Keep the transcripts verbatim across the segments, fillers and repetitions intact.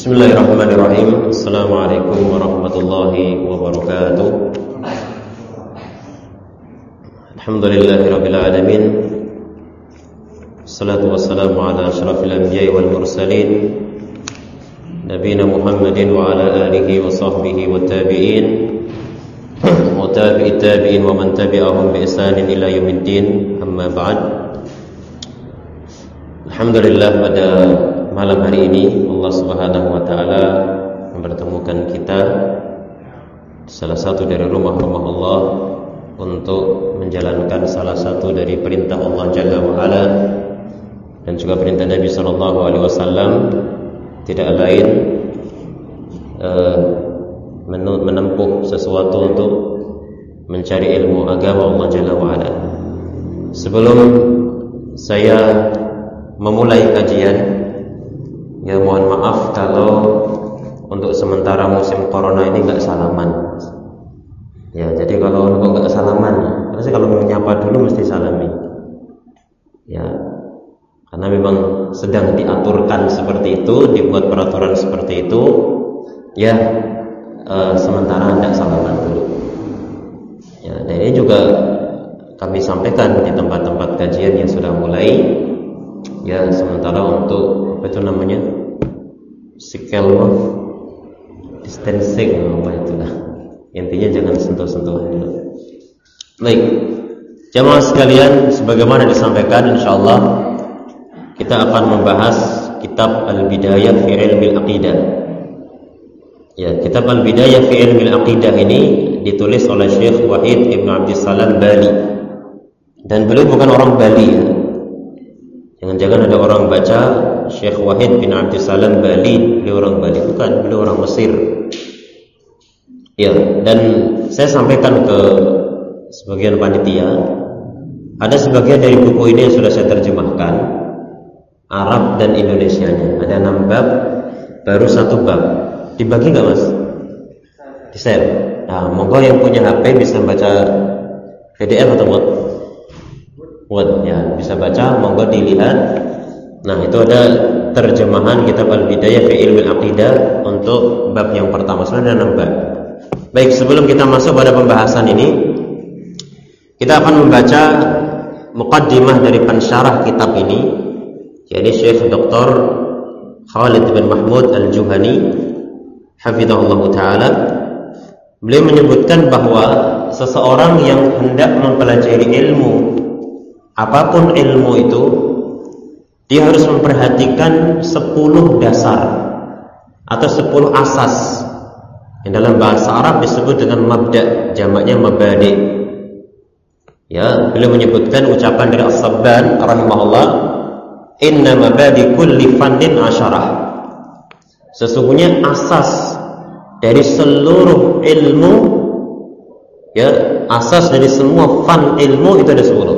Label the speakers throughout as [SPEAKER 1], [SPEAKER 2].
[SPEAKER 1] Bismillahirrahmanirrahim. Assalamualaikum warahmatullahi wabarakatuh. Alhamdulillahirabbil alamin. Wassalatu wassalamu ala asyrafil anbiya'i wal mursalin nabiyina Muhammadin wa ala alihi wa sahbihi wat tabi'in wa tabi'it tabi'in wa man tabi'ahum bi ihsanin ila yaumiddin. Amma ba'd. Alhamdulillah, pada malam hari ini Allah Subhanahu wa taala mempertemukan kita salah satu dari rumah-rumah Allah untuk menjalankan salah satu dari perintah Allah Jalla wa Ala dan juga perintah Nabi sallallahu alaihi wasallam, tidak lain uh, menempuh sesuatu untuk mencari ilmu agama Allah Jalla wa Ala. Sebelum saya memulai kajian, ya mohon maaf kalau untuk sementara musim corona ini nggak salaman. Ya, jadi kalau kok nggak salaman, karena kalau menyapa dulu mesti salami. Ya, karena memang sedang diaturkan seperti itu, dibuat peraturan seperti itu. Ya, e, sementara tidak salaman dulu. Ya, dan ini juga kami sampaikan di tempat-tempat kajian yang sudah mulai. Ya, sementara untuk apa itu namanya, physical distancing, apa itulah, intinya jangan sentuh-sentuhan dulu. Baik, jamaah sekalian, sebagaimana disampaikan, insyaallah kita akan membahas kitab Al-Bidayah fi Ilmil Aqidah. Ya, kitab Al-Bidayah fi Ilmil Aqidah ini ditulis oleh Syekh Wahid Ibn Abdissalam Bali, dan beliau bukan orang Bali ya. Jangan-jangan ada orang baca Syekh Wahid bin Abdissalam Bali, beliau orang Bali, bukan, beliau orang Mesir. Ya, dan saya sampaikan ke sebagian panitia, ada sebagian dari buku ini yang sudah saya terjemahkan Arab dan Indonesianya. Ada enam bab, baru satu bab. Dibagi nggak mas? Di share. Nah, monggo yang punya H P bisa baca P D F atau Word? Word ya, bisa baca, monggo dilihat. Nah, itu ada terjemahan kitab Al-Bidayah fi Ilmil Aqidah untuk bab yang pertama. Sebenarnya ada enam bab. Baik, sebelum kita masuk pada pembahasan ini, kita akan membaca muqaddimah dari pensyarah kitab ini, yaitu Syekh Doktor Khalid bin Mahmud Al-Juhani hafizahullah taala. Beliau menyebutkan bahwa seseorang yang hendak mempelajari ilmu, apapun ilmu itu, dia harus memperhatikan sepuluh dasar atau sepuluh asas yang dalam bahasa Arab disebut dengan mabda, jamaknya mabadi. Ya, beliau menyebutkan ucapan dari As-Sabban rahimahullah, inna mabadi kulli fannin asyarah. Sesungguhnya asas dari seluruh ilmu, ya, asas dari semua fan ilmu itu ada sepuluh.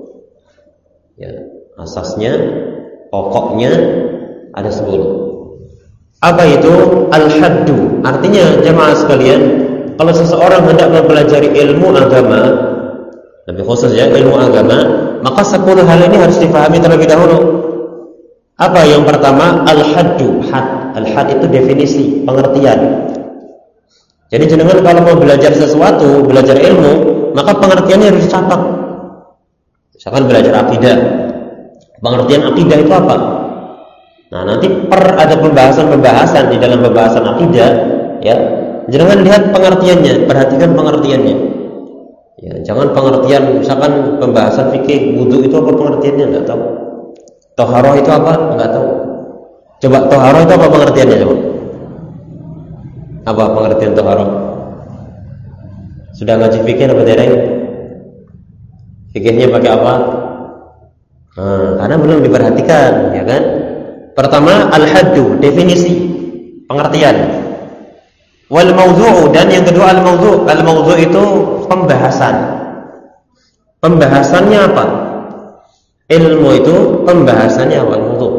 [SPEAKER 1] Ya, asasnya, pokoknya ada sepuluh. Apa itu? Al-haddu. Artinya jemaah sekalian, kalau seseorang hendak mempelajari ilmu agama, lebih khusus ya ilmu agama, maka sepuluh hal ini harus dipahami terlebih dahulu. Apa yang pertama? Al-haddu. Had. Al-had itu definisi, pengertian. Jadi jenengan kalau mau belajar sesuatu, belajar ilmu, maka pengertiannya harus dicatat. Misalkan belajar akidah, pengertian akidah itu apa? Nah, nanti per ada pembahasan-pembahasan di dalam pembahasan akidah, ya. Jangan lihat pengertiannya, perhatikan pengertiannya. Ya, jangan pengertian, misalkan pembahasan fikih wudu itu apa pengertiannya, enggak tahu. Toharoh itu apa? Enggak tahu. Coba toharoh itu apa pengertiannya, coba? Apa pengertian toharoh? Sudah ngaji fikih apa tidak? Fikihnya pakai apa? Nah, karena belum diperhatikan, ya kan? Pertama, al-haddu, definisi, pengertian. Wal mawdhu'u, dan yang kedua al-mawdhu'. Al-mawdhu' itu pembahasan. Pembahasannya apa? Ilmu itu pembahasannya wal mawdhu'.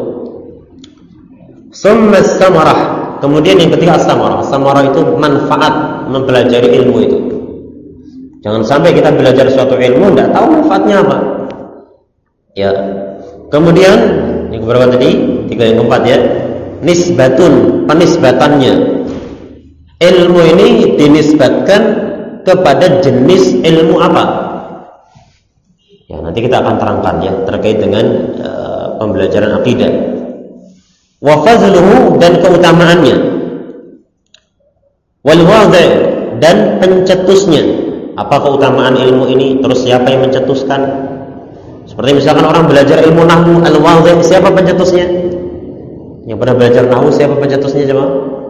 [SPEAKER 1] Summa as-samarah. Kemudian yang ketiga as-samarah. Samarah itu manfaat mempelajari ilmu itu. Jangan sampai kita belajar suatu ilmu tidak tahu manfaatnya apa. Ya. Kemudian yang berapa tadi? Tiga yang keempat ya. nisbatun, penisbatannya. Ilmu ini dinisbatkan kepada jenis ilmu apa? Ya, nanti kita akan terangkan ya terkait dengan uh, pembelajaran akidah. Wa fadluhu, dan keutamaannya. Wal wadhi', dan pencetusnya. Apa keutamaan ilmu ini? Terus siapa yang mencetuskan? Seperti misalkan orang belajar ilmu nahwu, al-wadhi', siapa pencetusnya? Yang pernah belajar nahwu, siapa pencetusnya coba?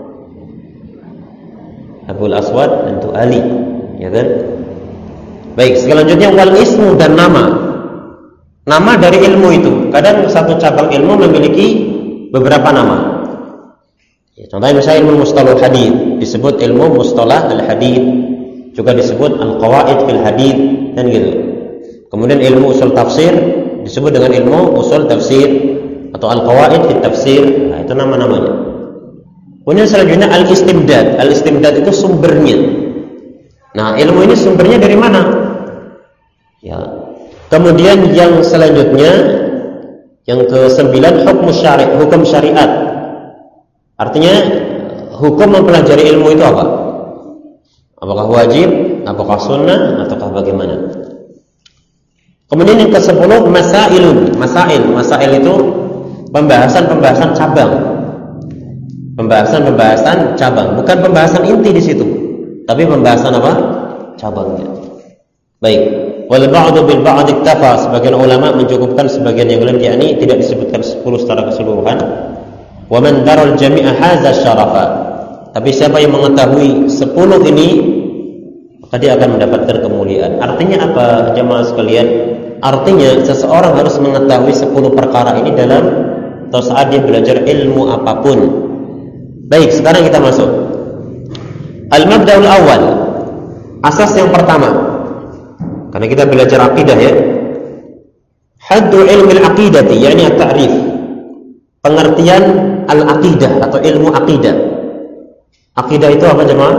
[SPEAKER 1] Abul Aswad dan Ali, ya kan? Baik, selanjutnya wal ismu, dan nama. Nama dari ilmu itu. Kadang satu cabang ilmu memiliki beberapa nama. Ya, contohnya misalnya ilmu mustalah hadits disebut ilmu mustalah al-hadits, juga disebut al-qawaid fil hadits, dan gitu. Kemudian ilmu usul tafsir disebut dengan ilmu usul tafsir atau al-qawaid fil tafsir. Nah, itu nama-namanya. Kemudian selanjutnya al-istimdad. Al-istimdad itu sumbernya. Nah, ilmu ini sumbernya dari mana? Ya. Kemudian yang selanjutnya, yang kesembilan, hukum syari', hukum syariat. Artinya hukum mempelajari ilmu itu apa? Apakah wajib, apakah sunnah, ataukah bagaimana? Kemudian yang kesepuluh, masailun. Masail, masail itu pembahasan-pembahasan cabang. Pembahasan-pembahasan cabang, bukan pembahasan inti di situ, tapi pembahasan apa? Cabangnya. Baik. Wal ba'du bil ba'd iktafa. Sebagian ulama mencukupkan sebagian yang lain, yakni tidak disebutkan sepuluh secara keseluruhan. Wa man daral jami'a hadza syarafa. Tapi siapa yang mengetahui sepuluh ini, maka dia akan mendapatkan kemuliaan. Artinya apa, jemaah sekalian? Artinya seseorang harus mengetahui sepuluh perkara ini dalam atau saat dia belajar ilmu apapun. Baik, sekarang kita masuk. Al-mabda'ul awal. Asas yang pertama. Karena kita belajar akidah ya. Haddu ilmi al-aqidati, yakni at-ta'rif. Pengertian al-aqidah atau ilmu aqidah. Aqidah itu apa jemaah?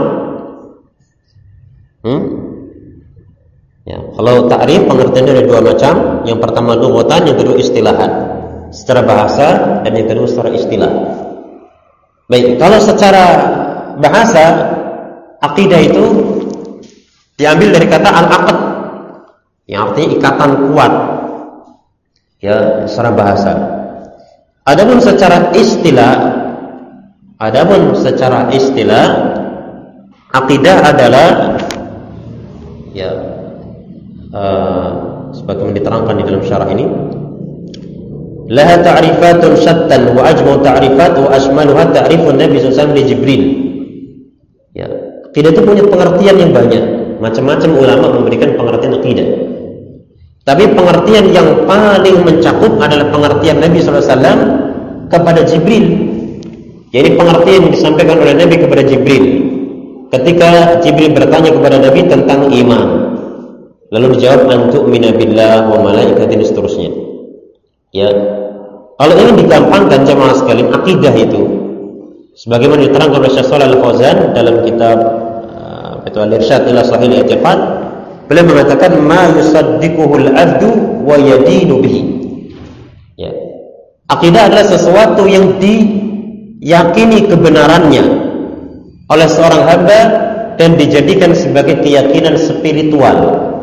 [SPEAKER 1] Hmm? Ya, kalau ta'rif pengertiannya ada dua macam. Yang pertama lughatan, yang kedua istilahan. Secara bahasa, dan yang kedua secara istilah. Baik, kalau secara bahasa aqidah itu diambil dari kata al-aqd, yang artinya ikatan kuat. Ya, secara bahasa. Adapun secara istilah, adapun secara istilah akidah adalah ya uh, sebagaimana diterangkan di dalam syarah ini, laha ta'rifatun syattan wa ajma'u ta'rifat wa ashmaluha ta'rifun Nabi sallallahu alaihi wasallam li Jibril. Ya, akidah itu punya pengertian yang banyak. Macam-macam ulama memberikan pengertian akidah. Tapi pengertian yang paling mencakup adalah pengertian Nabi sallallahu alaihi wasallam kepada Jibril. Jadi pengertian yang disampaikan oleh Nabi kepada Jibril ketika Jibril bertanya kepada Nabi tentang iman. Lalu dijawab antu'mina billah wa malaikatihi dan seterusnya. Ya. Kalau ini digampangkan jemaah sekalian, akidah itu sebagaimana diterangkan oleh Syekh Shalih Al-Fauzan dalam kitab uh, Al-Irsyad ila Sahih Al-I'tiqad. Beliau mengatakan ma yusaddiquhul abdu wa yadinu bihi. Ya. Akidah adalah sesuatu yang diyakini kebenarannya oleh seorang hamba dan dijadikan sebagai keyakinan spiritual.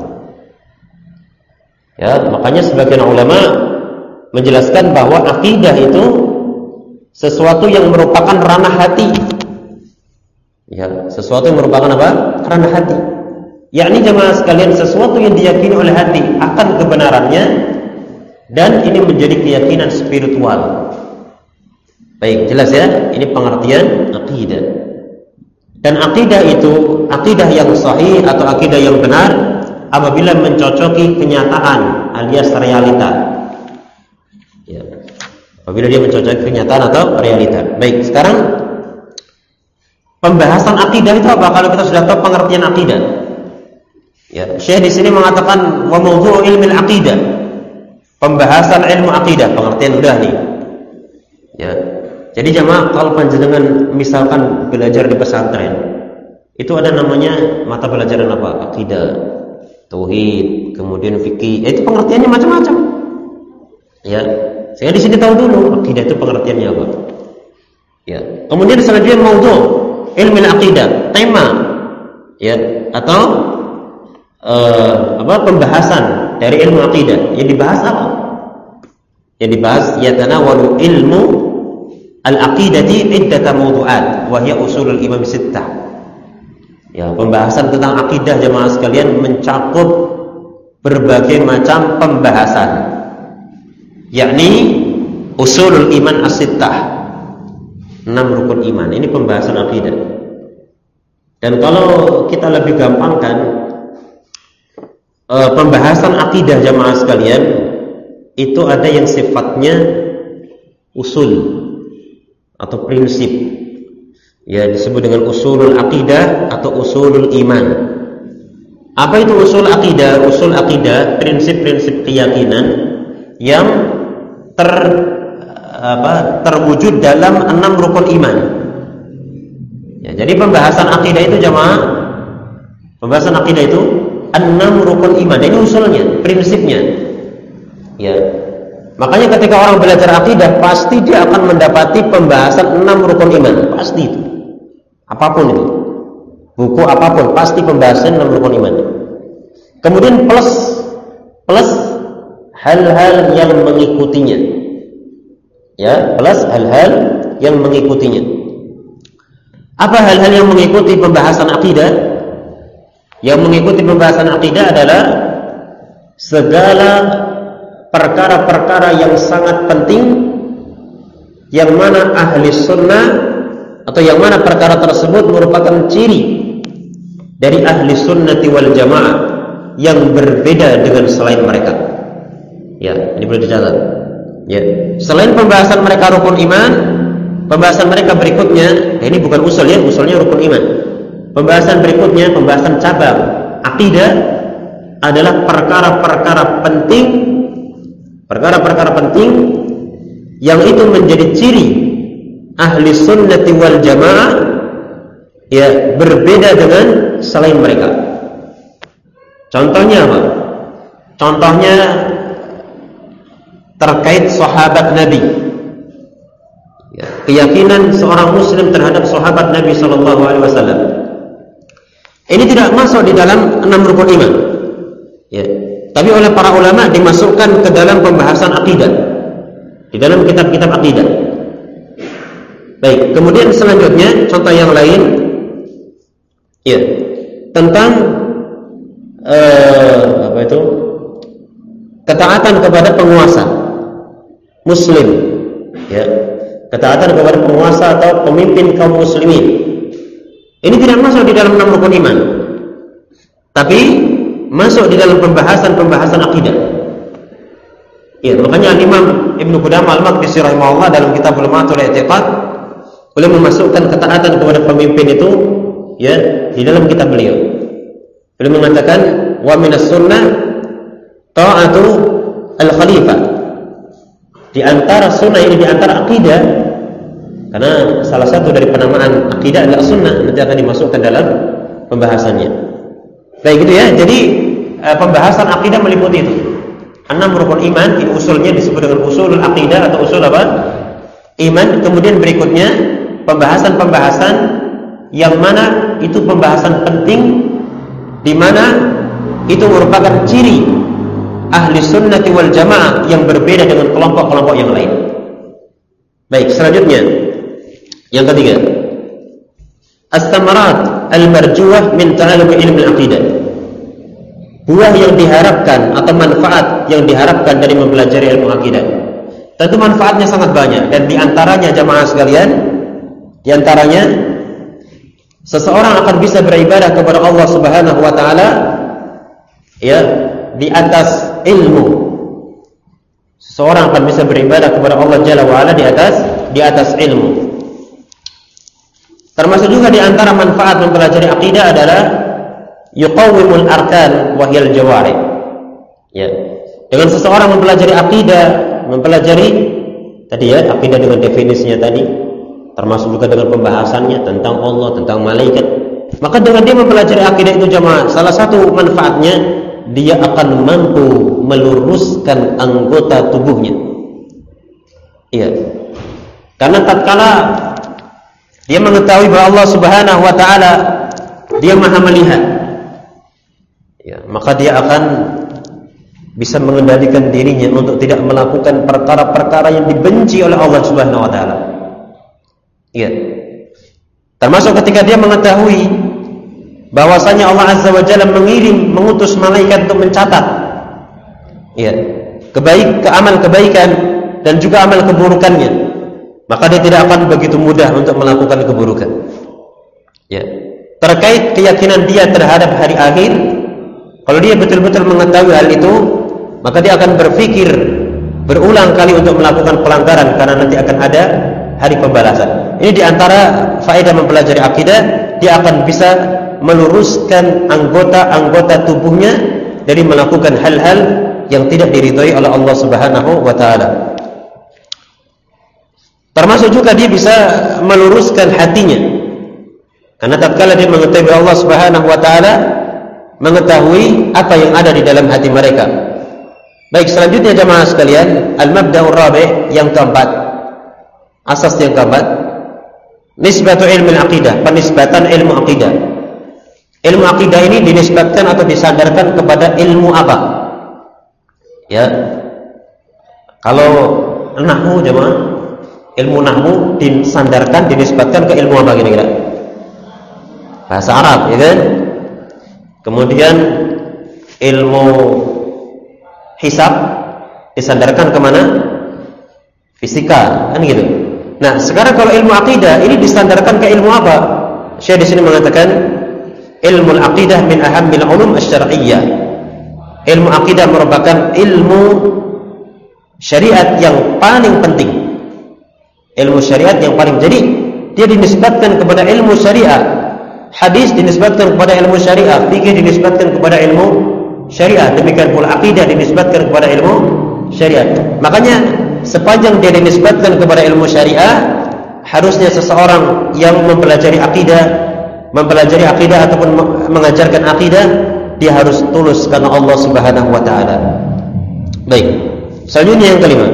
[SPEAKER 1] Ya, makanya sebagian ulama menjelaskan bahwa akidah itu sesuatu yang merupakan ranah hati. Ya, sesuatu yang merupakan apa? Ranah hati. Yakni jemaah sekalian, sesuatu yang diyakini oleh hati akan kebenarannya dan ini menjadi keyakinan spiritual. Baik, jelas ya? Ini pengertian akidah. Dan akidah itu, akidah yang sahih atau akidah yang benar apabila mencocoki kenyataan alias realita. Ya. Apabila dia mencocoki kenyataan atau realita. Baik, sekarang pembahasan akidah itu apa? Kalau kita sudah tahu pengertian akidah. Ya, Syekh di sini mengatakan wa mawdhu' ilmi al-aqidah. Pembahasan ilmu akidah, pengertian udah nih. Ya. Jadi jamaah kalau panjenengan misalkan belajar di pesantren, itu ada namanya mata pelajaran apa? Akidah, tauhid, kemudian fikih. Ya, itu pengertiannya macam-macam. Ya. Saya di sini tahu dulu akidah itu pengertiannya apa. Ya. Kemudian selanjutnya maudhu ilmu aqidah, tema ya atau uh, apa pembahasan dari ilmu aqidah. Yang dibahas apa? Yang dibahas yatanawalu ilmu al-aqidati iddata mawdu'at wa hiya usulul imam sittah. Ya, pembahasan tentang akidah jemaah sekalian mencakup berbagai macam pembahasan, yakni usulul iman as-sittah, enam rukun iman. Ini pembahasan akidah. Dan kalau kita lebih gampangkan eh, pembahasan akidah jemaah sekalian, itu ada yang sifatnya usul atau prinsip, ya disebut dengan usulul aqidah atau usulul iman. Apa itu usul aqidah? Usul aqidah prinsip-prinsip keyakinan yang ter apa terwujud dalam enam rukun iman. Ya, jadi pembahasan akidah itu jamaah, pembahasan akidah itu enam rukun iman. Ini usulnya, prinsipnya. Ya, makanya ketika orang belajar akidah pasti dia akan mendapati pembahasan enam rukun iman, pasti itu. Apapun itu, buku apapun pasti pembahasan enam rukun iman. Kemudian plus plus hal-hal yang mengikutinya. Ya, plus hal-hal yang mengikutinya. Apa hal-hal yang mengikuti pembahasan akidah? Yang mengikuti pembahasan akidah adalah segala perkara-perkara yang sangat penting, yang mana ahli sunnah atau yang mana perkara tersebut merupakan ciri dari ahli sunnati wal jamaah yang berbeda dengan selain mereka. Ya, ini perlu dicatat. Ya, selain pembahasan mereka rukun iman, pembahasan mereka berikutnya, ini bukan usul ya, usulnya rukun iman. Pembahasan berikutnya, pembahasan cabang akidah adalah perkara-perkara penting, perkara-perkara penting yang itu menjadi ciri ahli sunnati wal jamaah, ya berbeda dengan selain mereka. Contohnya apa? Contohnya terkait sahabat Nabi, ya, keyakinan seorang muslim terhadap sahabat Nabi Shallallahu Alaihi Wasallam. Ini tidak masuk di dalam enam rukun iman, ya. Tapi oleh para ulama dimasukkan ke dalam pembahasan akidah, di dalam kitab-kitab akidah. Baik, kemudian selanjutnya contoh yang lain, ya, tentang eh, apa itu ketaatan kepada penguasa muslim, ya, ketaatan kepada penguasa atau pemimpin kaum muslimin. Ini tidak masuk di dalam enam rukun iman, tapi masuk di dalam pembahasan-pembahasan akidah. Ya, makanya Imam Ibnu Qudamah Al-Maqdisi rahimahullah dalam kitab Lumatul I'tiqad beliau memasukkan ketaatan kepada pemimpin itu, ya, di dalam kitab beliau. Beliau mengatakan wa minas sunnah ta'atu al-khalifah. Di antara sunnah ini, di antara akidah, karena salah satu dari penamaan akidah adalah sunnah, nanti akan dimasukkan dalam pembahasannya. Baik gitu ya. Jadi pembahasan akidah meliputi itu. Enam rukun iman, ini usulnya disebut dengan usul akidah atau usul apa? Iman. Kemudian berikutnya pembahasan-pembahasan yang mana itu pembahasan penting, di mana itu merupakan ciri ahli sunnati wal jamaah yang berbeda dengan kelompok-kelompok yang lain. Baik, selanjutnya yang ketiga, as-samarat al-marjuah min ta'allum ilmi al-aqidah. Buah yang diharapkan atau manfaat yang diharapkan dari mempelajari ilmu akidah. Tentu manfaatnya sangat banyak, dan diantaranya jamaah sekalian, diantaranya seseorang akan bisa beribadah kepada Allah Subhanahu wa taala, ya, di atas ilmu. Seseorang akan bisa beribadah kepada Allah Jalla wa Ala di atas di atas ilmu. Termasuk juga di antara manfaat mempelajari akidah adalah yuqawwimul arkan wa hiyal jawarih. Ya. Dengan seseorang mempelajari akidah, mempelajari tadi ya, akidah dengan definisinya tadi, termasuk juga dengan pembahasannya tentang Allah, tentang malaikat. Maka dengan dia mempelajari akidah itu jamaah, salah satu manfaatnya dia akan mampu meluruskan anggota tubuhnya. Iya. Karena tatkala dia mengetahui bahwa Allah Subhanahu wa taala dia Maha melihat, ya, maka dia akan bisa mengendalikan dirinya untuk tidak melakukan perkara-perkara yang dibenci oleh Allah Subhanahu wa taala. Ya. Termasuk ketika dia mengetahui bahwasanya Allah Azza wa Jalla mengirim, mengutus malaikat untuk mencatat, ya, kebaik, keamal kebaikan dan juga amal keburukannya, maka dia tidak akan begitu mudah untuk melakukan keburukan. Ya. Terkait keyakinan dia terhadap hari akhir, kalau dia betul-betul mengetahui hal itu, maka dia akan berpikir berulang kali untuk melakukan pelanggaran karena nanti akan ada hari pembalasan. Ini diantara faedah mempelajari akidah, dia akan bisa meluruskan anggota-anggota tubuhnya dari melakukan hal-hal yang tidak diridhoi oleh Allah Subhanahu wa taala. Termasuk juga dia bisa meluruskan hatinya, karena tatkala dia mengetahui Allah Subhanahu wa taala, mengetahui apa yang ada di dalam hati mereka. Baik, selanjutnya jemaah sekalian, al-mabda'ur rabi', yang keempat, asas yang keempat, nisbatu ilmu al-aqidah, penisbatan ilmu aqidah. Ilmu aqidah ini dinisbatkan atau disandarkan kepada ilmu apa? Ya. Kalau nahwu jemaah, ilmu nahwu disandarkan, dinisbatkan ke ilmu apa kira-kira? Bahasa Arab, ya kan? Kemudian ilmu hisab disandarkan kemana? Fisika, kan gitu. Nah, sekarang kalau ilmu akidah ini disandarkan ke ilmu apa? Syekh di sini mengatakan ilmu aqidah min ahammil ulum asy-syar'iyyah. Ilmu akidah merupakan ilmu syariat yang paling penting. Ilmu syariat yang paling. Jadi dia dinisbatkan kepada ilmu syariat. Hadis dinisbatkan kepada ilmu syariah, fikih dinisbatkan kepada ilmu syariah, demikian pula akidah dinisbatkan kepada ilmu syariah. Makanya sepanjang dia dinisbatkan kepada ilmu syariah, harusnya seseorang yang mempelajari akidah, mempelajari akidah ataupun mengajarkan akidah, dia harus tulus karena Allah Subhanahu wa taala. Baik. Selanjutnya yang kelima,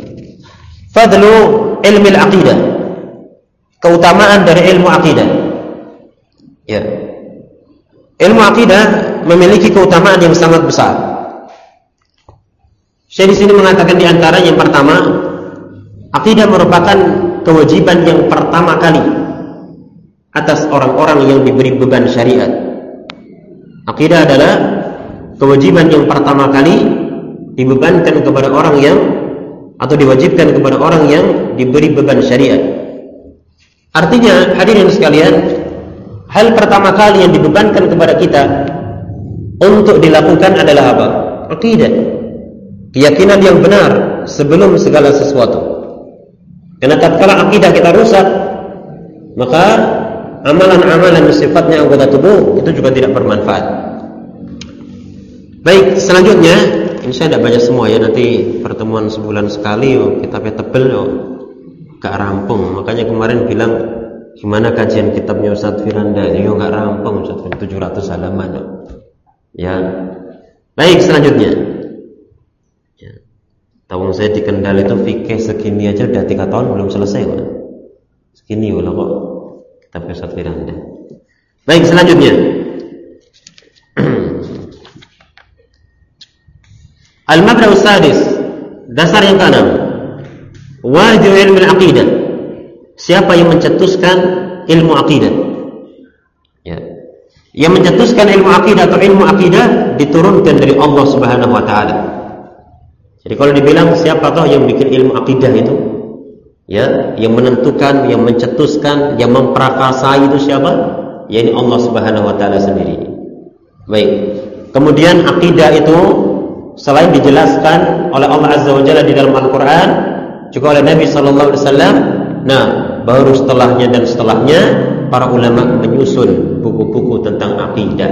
[SPEAKER 1] fadlu ilmi al-aqidah. Keutamaan dari ilmu akidah. Ya. Ilmu akidah memiliki keutamaan yang sangat besar. Saya di sini mengatakan di antara yang pertama, akidah merupakan kewajiban yang pertama kali atas orang-orang yang diberi beban syariat. Akidah adalah kewajiban yang pertama kali dibebankan kepada orang yang atau diwajibkan kepada orang yang diberi beban syariat. Artinya, hadirin sekalian, hal pertama kali yang dibebankan kepada kita untuk dilakukan adalah apa? Akidah. Keyakinan yang benar sebelum segala sesuatu. Karena tatkala akidah kita rusak, maka amalan-amalan yang sifatnya anggota tubuh itu juga tidak bermanfaat. Baik, selanjutnya, ini saya tidak baca semua ya, nanti pertemuan sebulan sekali, oh, kitabnya tebel, oh, gak rampung. Makanya kemarin bilang, gimana kajian kitabnya Ustaz Firanda? Yo nggak rampung, Ustaz Firanda, tujuh ratus halaman. Ya. Baik, selanjutnya. Ya. Tahun saya di Kendal itu fikih segini aja udah tiga tahun belum selesai, Pak. Segini ulah kok kitab Ustaz Firanda. Baik, selanjutnya. Al-mabda' as-sadis, dasar yang keenam. Wajib ilmu al-aqidah. Siapa yang mencetuskan ilmu akidah? Ya. Yang mencetuskan ilmu akidah atau ilmu akidah diturunkan dari Allah Subhanahu wa taala. Jadi kalau dibilang siapa toh yang bikin ilmu akidah itu? Ya, yang menentukan, yang mencetuskan, yang memperakasai itu siapa? Ya, ini Allah Subhanahu wa taala sendiri. Baik. Kemudian akidah itu selain dijelaskan oleh Allah Azza wa Jalla di dalam Al-Qur'an, juga oleh Nabi sallallahu alaihi wasallam. Nah, baru setelahnya dan setelahnya para ulama menyusun buku-buku tentang akidah.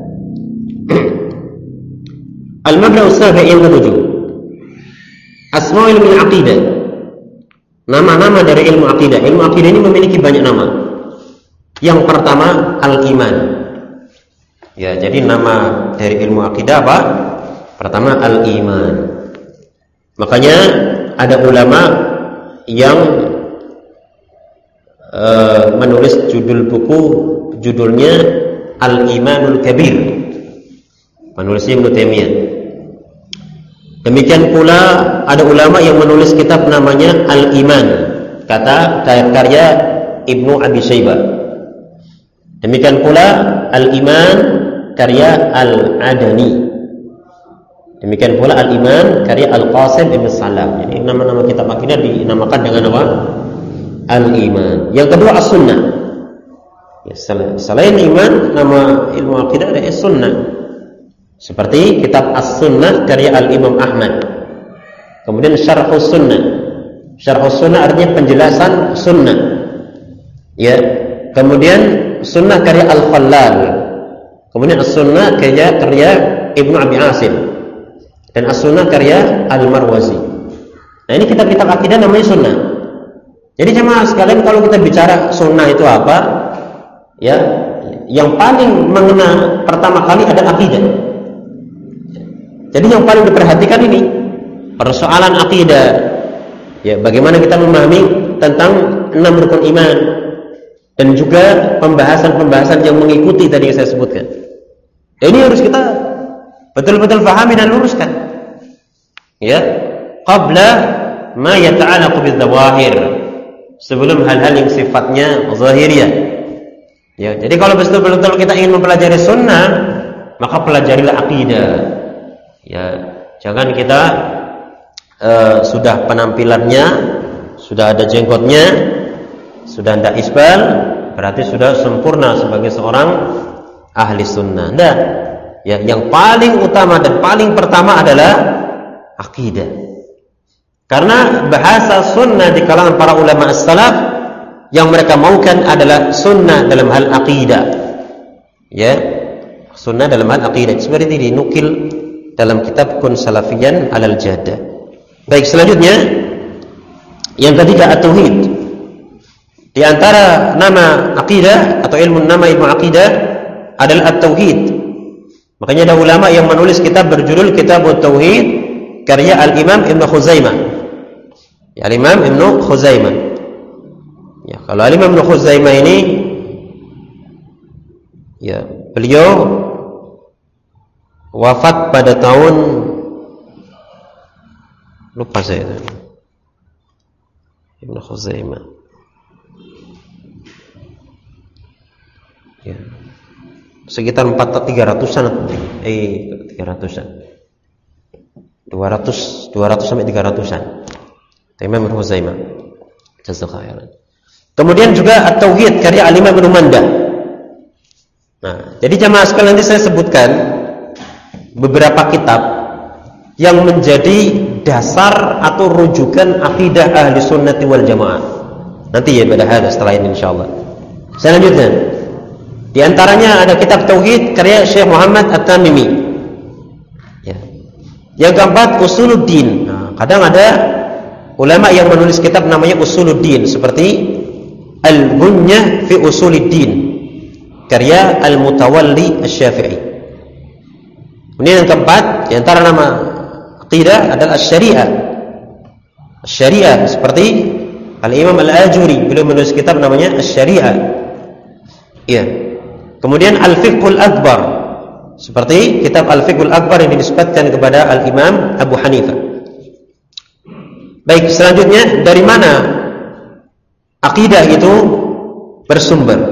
[SPEAKER 1] Al-mabda' as-sabi' yang ketujuh, asma'ul ilmi al-aqidah. Nama-nama dari ilmu akidah. Ilmu akidah ini memiliki banyak nama. Yang pertama, al-iman. Ya, jadi nama dari ilmu akidah apa? Pertama, al-iman. Makanya ada ulama yang uh, menulis judul buku, judulnya Al-Imanul Kabir, penulisnya Ibnu Taimiyah. Demikian pula ada ulama yang menulis kitab namanya Al-Iman, kata karya Ibnu Abi Syaibah. Demikian pula Al-Iman karya Al-Adani. Demikian pula Al-Iman karya Al-Qasim Ibn Salam. Jadi nama-nama kitab akidah dinamakan dengan apa? Al-Iman. Yang kedua As-Sunnah. Ya, selain iman, nama ilmu akidah ada As-Sunnah. Seperti kitab As-Sunnah karya Al-Imam Ahmad. Kemudian Syarhus Sunnah. Syarhus Sunnah artinya penjelasan sunnah. Ya. Kemudian Sunnah karya Al-Khallal. Kemudian As-Sunnah karya karya Ibnu Abi Asim. Dan As-Sunnah karya Al-Marwazi. Nah, ini kitab-kitab akidah namanya sunnah. Jadi jemaah sekalian, kalau kita bicara sunnah itu apa? Ya, yang paling mengena pertama kali adalah akidah. Jadi yang paling diperhatikan ini persoalan akidah. Ya, bagaimana kita memahami tentang enam rukun iman dan juga pembahasan-pembahasan yang mengikuti tadi yang saya sebutkan. Dan ini harus kita betul-betul pahami dan luruskan. Ya, qabla ma yata'allaqu bidzawahir, sebelum hal-hal yang sifatnya zahiriyah. Ya, jadi kalau betul-betul kita ingin mempelajari sunnah, maka pelajarilah akidah. Ya, jangan kita uh, sudah penampilannya, sudah ada jenggotnya, sudah tidak isbal, berarti sudah sempurna sebagai seorang ahli sunnah. Tidak. Ya, yang paling utama dan paling pertama adalah akidah. Karena bahasa sunnah di kalangan para ulama as-salaf yang mereka maukan adalah sunnah dalam hal akidah. Ya, sunnah dalam hal akidah. Seperti ini dinukil dalam kitab Kun Salafiyan Alal Jaddah. Baik, selanjutnya yang ketiga at-tauhid. Di antara nama akidah atau ilmu nama ilmu akidah adalah at-tauhid. Makanya ada ulama yang menulis kitab berjudul Kitab At-Tauhid karya Al-Imam Ibnu Khuzaimah. Ya, Al-Imam Ibnu Khuzaimah. Ya, kalau Al-Imam Ibnu Khuzaimah ini, ya, beliau wafat pada tahun, lupa saya itu, Ibnu Khuzaimah. Ya, sekitar empat tiga ratusan, eh tiga ratusan, dua ratus dua ratus sampai tiga ratusan. Imam Ibnu Khuzaimah. Jazakallahu khairan. Kemudian juga At-Tauhid karya Al-Imam Ibnu Mandah. Nah, jadi jamaah sekalian nanti saya sebutkan beberapa kitab yang menjadi dasar atau rujukan akidah ahli sunnati wal jamaah. Nanti ya pada hari setelah ini insyaallah. Selanjutnya, di antaranya ada kitab Tauhid karya Syekh Muhammad At-Tamimi. Ya. Yang keempat Usuluddin. Nah, kadang ada ulama yang menulis kitab namanya Usuluddin, seperti Al-Bunyah fi Usuluddin karya Al-Mutawalli Asy-Syafi'i. Kemudian yang keempat, di antara nama akidah adalah Syariah. Syariah seperti Al-Imam Al-Ajuri, beliau menulis kitab namanya Syariah. Iya. Kemudian Al-Fiqhul Akbar, seperti kitab Al-Fiqhul Akbar yang dinisbatkan kepada Al-Imam Abu Hanifah. Baik, selanjutnya dari mana akidah itu bersumber?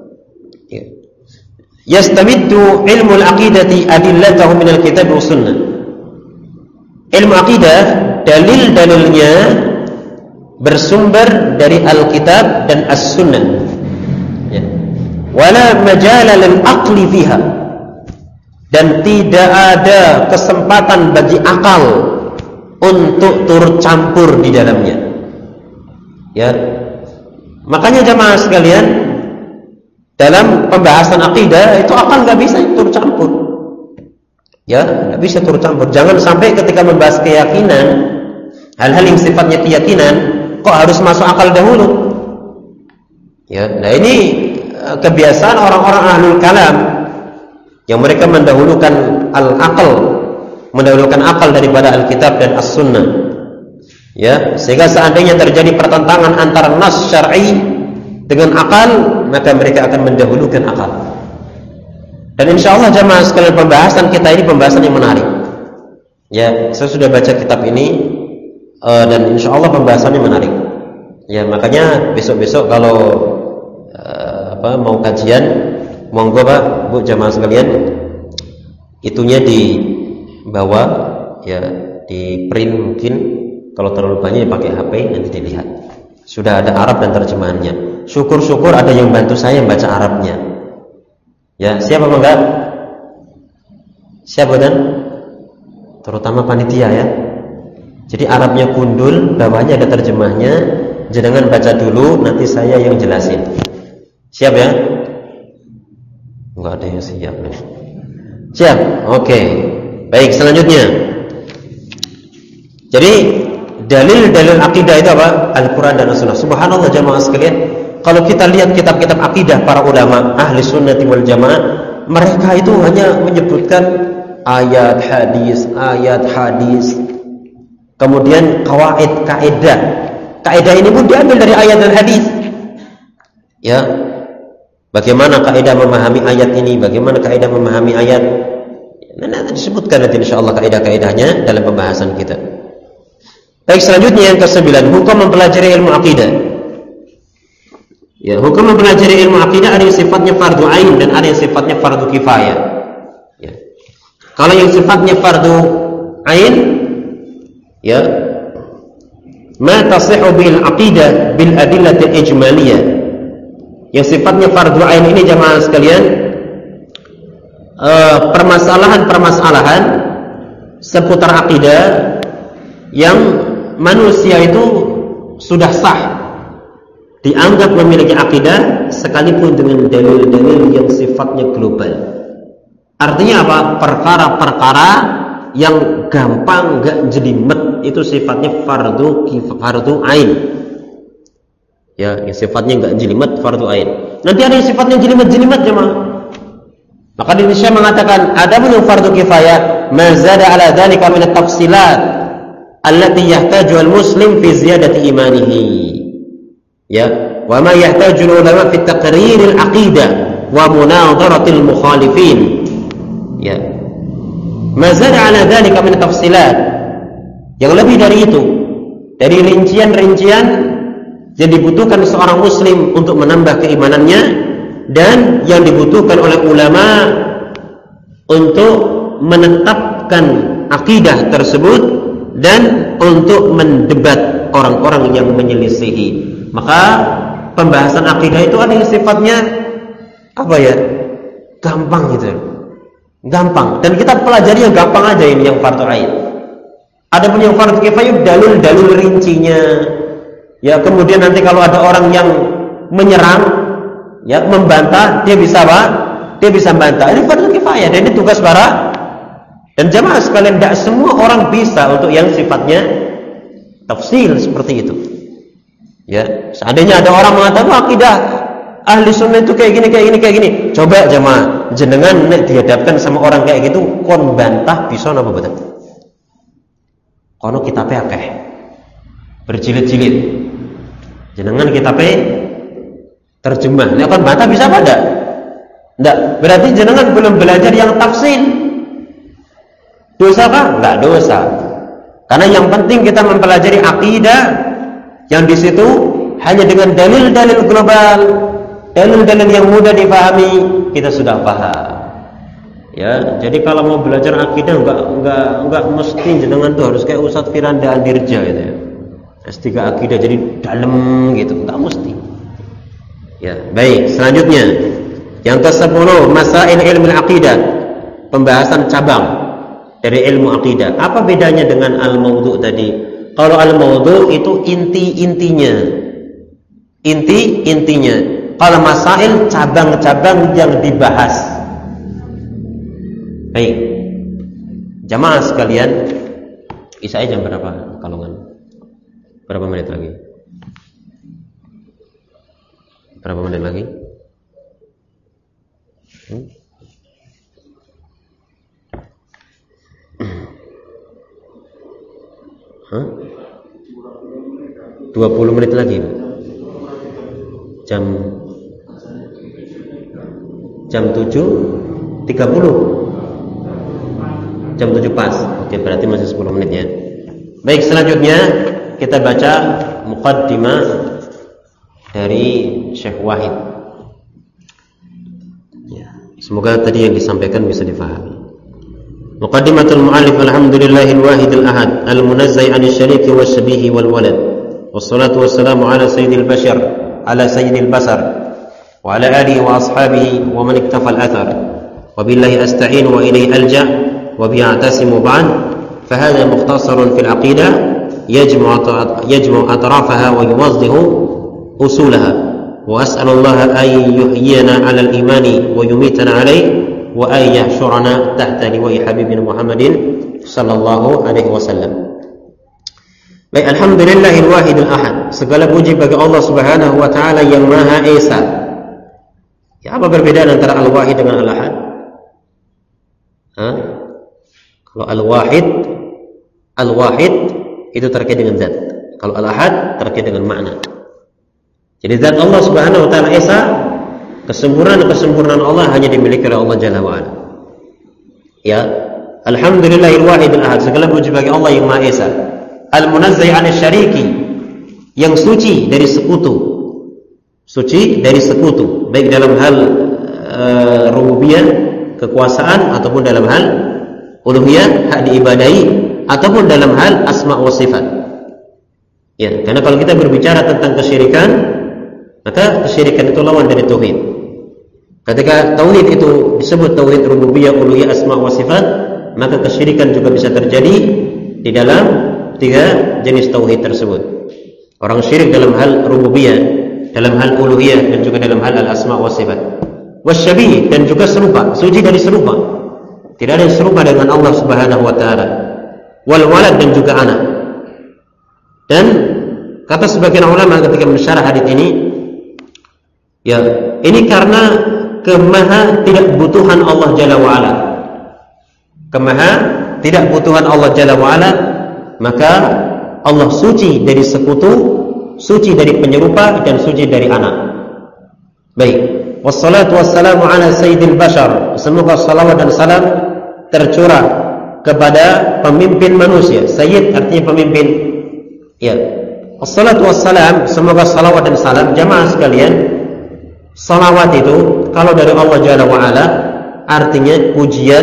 [SPEAKER 1] Yastamiddu ilmu al-aqidati adillatahu min al-kitab wa sunnah. Ilmu akidah, dalil-dalilnya bersumber dari Alkitab dan As-Sunnah. Ya. Wala majala lil aqli fiha. Dan tidak ada kesempatan bagi akal untuk turut campur di dalamnya. Ya. Makanya jamaah sekalian, dalam pembahasan akidah itu akal nggak bisa turut campur, ya nggak bisa turut campur. Jangan sampai ketika membahas keyakinan, hal-hal yang sifatnya keyakinan, kok harus masuk akal dahulu? Ya, nah ini kebiasaan orang-orang ahlul kalam yang mereka mendahulukan al-aql, mendahulukan akal daripada Alkitab dan As-Sunnah. Ya, sehingga seandainya terjadi pertentangan antara nas syar'i dengan akal, maka mereka akan mendahulukan akal. Dan insya Allah jamaah sekalian, pembahasan kita ini pembahasan yang menarik. Ya, saya sudah baca kitab ini uh, dan insya Allah pembahasannya menarik. Ya, makanya besok-besok kalau uh, apa mau kajian, monggo Pak, Bu jamaah sekalian, itunya dibawa, ya, di print mungkin. Kalau terlalu banyak pakai H P nanti dilihat. Sudah ada Arab dan terjemahannya. Syukur-syukur ada yang bantu saya membaca Arabnya. Ya, siapa enggak? Siapa dan? Terutama panitia ya. Jadi Arabnya gundul, bawahnya ada terjemahnya. Jangan baca dulu, nanti saya yang jelasin. Siap ya? Enggak ada yang siap nih. Siap? Oke. Baik, selanjutnya. Jadi dalil-dalil akidah itu apa? Al-Quran dan As-Sunnah. Subhanallah jamaah sekalian, kalau kita lihat kitab-kitab akidah para ulama ahli sunnati wal jamaah, mereka itu hanya menyebutkan ayat hadis, ayat hadis, kemudian kawaid, kaidah. Kaidah ini pun diambil dari ayat dan hadis. Ya, bagaimana kaidah memahami ayat ini, bagaimana kaidah memahami ayat. Nanti disebutkan nanti insyaallah kaidah-kaidahnya dalam pembahasan kita. Baik, selanjutnya yang kesembilan, hukum mempelajari ilmu akidah. Ya, hukum mempelajari ilmu akidah ada yang sifatnya fardu ain dan ada yang sifatnya fardu kifayah. Ya. Kalau yang sifatnya fardu ain, ya, ma tasihhu bil aqidah bil adillatil ijmaliyah. Yang sifatnya fardu ain ini jamaah sekalian, uh, permasalahan-permasalahan seputar akidah yang manusia itu sudah sah dianggap memiliki akidah sekalipun dengan dalil-dalil yang sifatnya global. Artinya apa? Perkara-perkara yang gampang gak jelimet itu sifatnya fardu fardu ain. Ya, yang sifatnya gak jelimet fardu ain. Nanti ada yang sifatnya jelimet-jelimet jemaah. Maka di Indonesia mengatakan ada pun yang fardu kifayah, ma zada ala dzalika min at-tafsilat allati yahtaju al-muslim fi ziyadati imanihi. Ya, wa ma yahtaju ulama fi taqrir al-aqidah wa munadharati al-mukhalifin. Ya. Ma zada ala dzalika min tafsilat. Yang lebih dari itu, dari rincian-rincian yang dibutuhkan seorang muslim untuk menambah keimanannya dan yang dibutuhkan oleh ulama untuk menetapkan akidah tersebut dan untuk mendebat orang-orang yang menyelisihi. Maka pembahasan akidah itu ada yang sifatnya apa ya? Gampang gitu. Gampang, dan kita pelajari yang gampang aja, ini yang fardu ain. Ada pun yang fardu kifayah dalil-dalil rincinya. Ya, kemudian nanti kalau ada orang yang menyerang, ya, membantah, dia bisa apa? Dia bisa bantah. Ini fardu kifayah dan ini tugas para. Dan jamaah sekalian, tidak semua orang bisa untuk yang sifatnya tafsir seperti itu. Ya, seandainya ada orang mengatakan akidah ahli sunnah itu kayak gini, kayak gini, kayak gini. Coba jemaah, jenengan nek dihadapkan sama orang kayak gitu, kon bantah bisa napa boten? Kono kitabe akeh. Berjilid-jilid. Jenengan kitabe terjemah. Nek kon bantah bisa apa ndak? Ndak. Berarti jenengan belum belajar yang tafsir. Dosa kah? Enggak dosa. Karena yang penting kita mempelajari akidah yang di situ hanya dengan dalil-dalil global, dalil-dalil yang mudah dipahami, kita sudah paham. Ya, jadi kalau mau belajar akidah enggak enggak enggak mesti jenengan tuh harus kayak Ustadz Firanda Andirja gitu ya. S tiga akidah jadi dalam gitu, enggak mesti. Ya, baik, selanjutnya yang kesepuluh, masail ilmu akidah, pembahasan cabang dari ilmu akidah. Apa bedanya dengan al-maudhu tadi? Kalau al-maudhu itu inti-intinya. Inti-intinya. Kalau masail cabang-cabang yang dibahas. Baik. Jamaah sekalian, isya jam berapa kalongan? Berapa menit lagi? Berapa menit lagi? Hmm? Hah? dua puluh menit lagi. jam jam tujuh tiga puluh. Jam tujuh pas. Oke, berarti masih sepuluh menit ya. Baik, selanjutnya kita baca muqaddimah dari Syekh Wahid. Ya, semoga tadi yang disampaikan bisa difahami. Muqaddimatul mu'allif alhamdulillahil wahidil ahad al-munazzai 'anil syariki wasyabihi wal walad. Wassalatu wassalamu ala sayyidil bashar ala sayyidil basar wa ala alihi wa ashabihi wa man iktafa al-athar. Wa billahi asta'in wa ilayhi alja' وبه أعتصم بعد فهذا مختصر في العقيدة يجمع يجمع أطرافها ويوضح أصولها وأسأل الله أن يحيينا على الإيمان ويميتنا عليه وأن يحشرنا تحت لواء حبيبنا محمد صلى الله عليه وسلم. Baik, alhamdulillahil wahidil ahad. Segala puji bagi Allah Subhanahu wa taala yang Maha Esa. Ya, apa perbedaan antara al-wahid dengan al-ahad? Hah? Kalau al-wahid, al-wahid itu terkait dengan zat. Kalau al-ahad terkait dengan makna. Jadi zat Allah Subhanahu wa taala esa, kesempurnaan-kesempurnaan Allah hanya dimiliki oleh Allah Jalla wa ala. Ya, alhamdulillahil wahidil ahad. Segala puji bagi Allah yang Maha Esa. Al-munazzai 'anil syariki, yang suci dari sekutu. Suci dari sekutu, baik dalam hal uh, rububiyah, kekuasaan, ataupun dalam hal uluhiyah, hak diibadahi, ataupun dalam hal asma wa sifat. Ya, karena kalau kita berbicara tentang kesyirikan, maka kesyirikan itu lawan dari tauhid. Ketika tauhid itu disebut tauhid rububiyah, uluhiyah, asma wa sifat, maka kesyirikan juga bisa terjadi di dalam tiga jenis tauhid tersebut. Orang syirik dalam hal rububiyah, dalam hal uluhiyah, dan juga dalam hal al-asma wa sifat. Wasyabih, dan juga serupa, suci dari serupa. Tidak ada yang serupa dengan Allah Subhanahu wa taala. Wal walad, dan juga anak. Dan kata sebagian ulama ketika mensyarah hadis ini, ya, ini karena kemaha tidak butuhan Allah Jalla wa ala. Kemaha tidak butuhan Allah Jalla wa ala, maka Allah suci dari sekutu, suci dari penyerupa, dan suci dari anak. Baik. Wassalatu wassalamu ala sayyidil bashar. Semoga salawat dan salam tercurah kepada pemimpin manusia. Sayyid artinya pemimpin. Ya. Wassalatu wassalam, semoga salawat dan salam, jamaah sekalian, salawat itu kalau dari Allah Jalla wa ala artinya pujian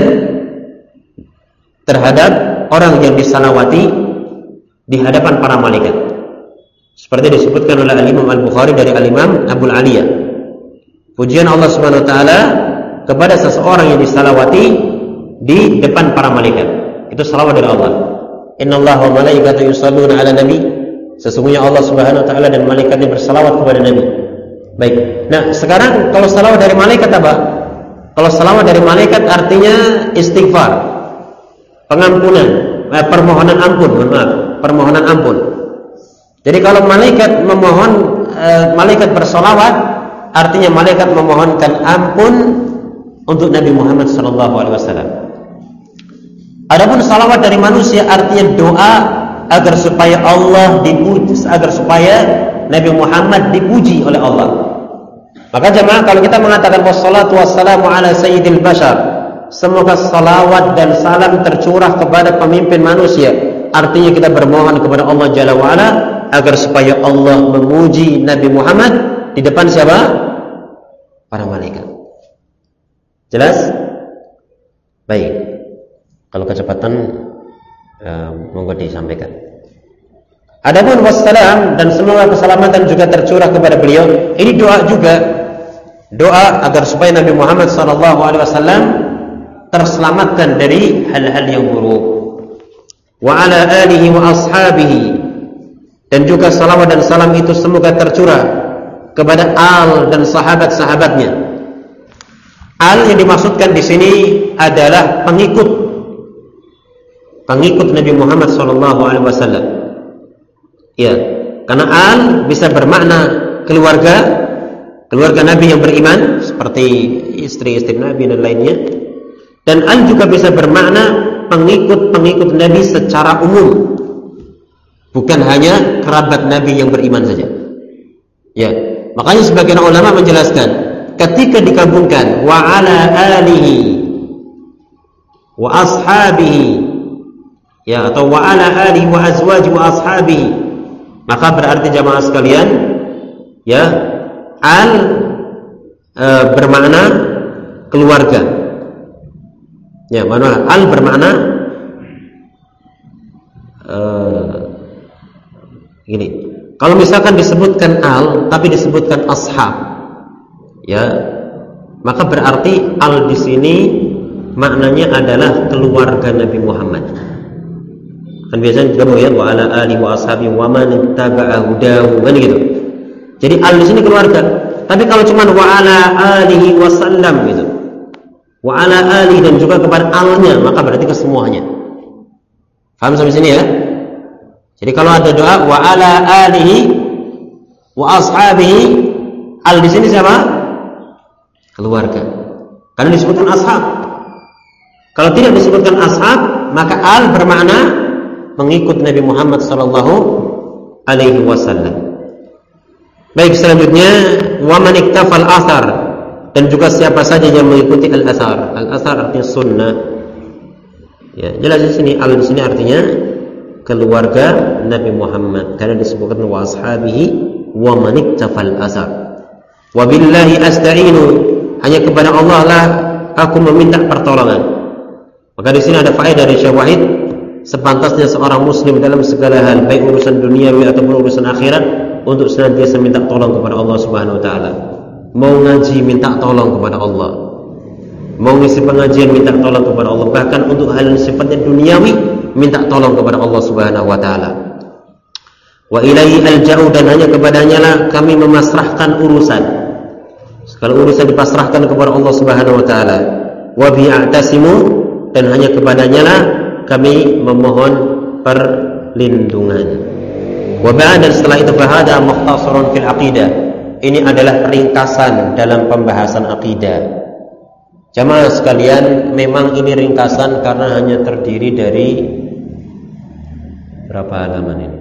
[SPEAKER 1] terhadap orang yang disalawati di hadapan para malaikat. Seperti disebutkan oleh Al-Imam Al-Bukhari dari Al-Imam Abul Aliyah. Pujian Allah Subhanahu wa taala kepada seseorang yang disalawati di depan para malaikat. Itu salawat dari Allah. Innallaha wa malaikatahu yusholluna 'alan nabi. Sesungguhnya Allah Subhanahu wa taala dan malaikatnya bersalawat kepada Nabi. Baik. Nah, sekarang kalau salawat dari malaikat apa? Kalau salawat dari malaikat artinya istighfar, pengampunan, eh, permohonan ampun, maaf, permohonan ampun. Jadi kalau malaikat memohon, eh, malaikat bersalawat, artinya malaikat memohonkan ampun untuk Nabi Muhammad sallallahu alaihi wasallam. Adapun salawat dari manusia artinya doa agar supaya Allah dipuji, agar supaya Nabi Muhammad dipuji oleh Allah. Maka jemaah, kalau kita mengatakan wassalatu wassalamu ala sayyidil bashar, semoga salawat dan salam tercurah kepada pemimpin manusia, artinya kita bermohon kepada Allah Jalla wa ala agar supaya Allah memuji Nabi Muhammad di depan siapa? Para malaikat. Jelas? Baik. Kalau kecepatan uh, monggo disampaikan. Adapun wassalam, dan semoga keselamatan juga tercurah kepada beliau, ini doa juga. Doa agar supaya Nabi Muhammad sallallahu alaihi wasallam terselamatkan dari hal-hal yang buruk. Wa ala alihi wa ashabihi, dan juga salawat dan salam itu semoga tercurah kepada al dan sahabat-sahabatnya. Al yang dimaksudkan di sini adalah pengikut pengikut Nabi Muhammad sallallahu alaihi wasallam. Ya, karena al bisa bermakna keluarga, keluarga Nabi yang beriman seperti istri-istri Nabi dan lainnya. Dan al juga bisa bermakna pengikut-pengikut Nabi secara umum, bukan hanya kerabat Nabi yang beriman saja. Ya, Makanya sebagian ulama menjelaskan ketika digabungkan wa ala alihi wa ashabihi, ya, atau wa ala alihi wa azwaji wa ashabihi, maka berarti jamaah sekalian, ya, al e, bermakna keluarga. Ya, mana al bermakna e, gini. Kalau misalkan disebutkan al tapi disebutkan ashab, ya, maka berarti al di sini maknanya adalah keluarga Nabi Muhammad. Kan biasanya digabung ya, wa ala ali wa ashabi wa man ittaba'a hudahu, kan gitu. Jadi al di sini keluarga. Tapi kalau cuma wa ala alihi wasallam gitu, wa ala ali dan juga kepada alnya, maka berarti kesemuanya. Paham sampai sini ya? Jadi kalau ada doa wa ala alihi wa ashabihi, al di sini siapa? Keluarga. Karena disebutkan ashab. Kalau tidak disebutkan ashab, maka al bermakna mengikut Nabi Muhammad sallallahu alaihi wasallam. Baik, selanjutnya wa man iktafal athar, dan juga siapa saja yang mengikuti al-athar. Al-athar artinya sunnah. Ya, jelas di sini al di sini artinya keluarga Nabi Muhammad, karena disebutkan wa ashabihi wa man iktafal athar. Wa billahi asta'inu, hanya kepada Allah lah aku meminta pertolongan. Maka di sini ada faedah dari Syekh Wahid, sepantasnya seorang muslim dalam segala hal, baik urusan duniawi ataupun urusan akhirat, untuk senantiasa minta tolong kepada Allah Subhanahu wa taala. Mau ngaji minta tolong kepada Allah, mau ngisi pengajian minta tolong kepada Allah, bahkan untuk hal yang sifatnya duniawi minta tolong kepada Allah Subhanahu wa taala. Wa ilaihi alja'u, dan hanya kepadanya lah kami memasrahkan urusan. Segala urusan dipasrahkan kepada Allah Subhanahu wa taala. Wa bi'atasimu, dan hanya kepadanya lah kami memohon perlindungan. Wa ba'da, setelah itu bahada mukhtasarun fil aqidah. Ini adalah ringkasan dalam pembahasan akidah. Jamaah sekalian, memang ini ringkasan karena hanya terdiri dari berapa halaman ini?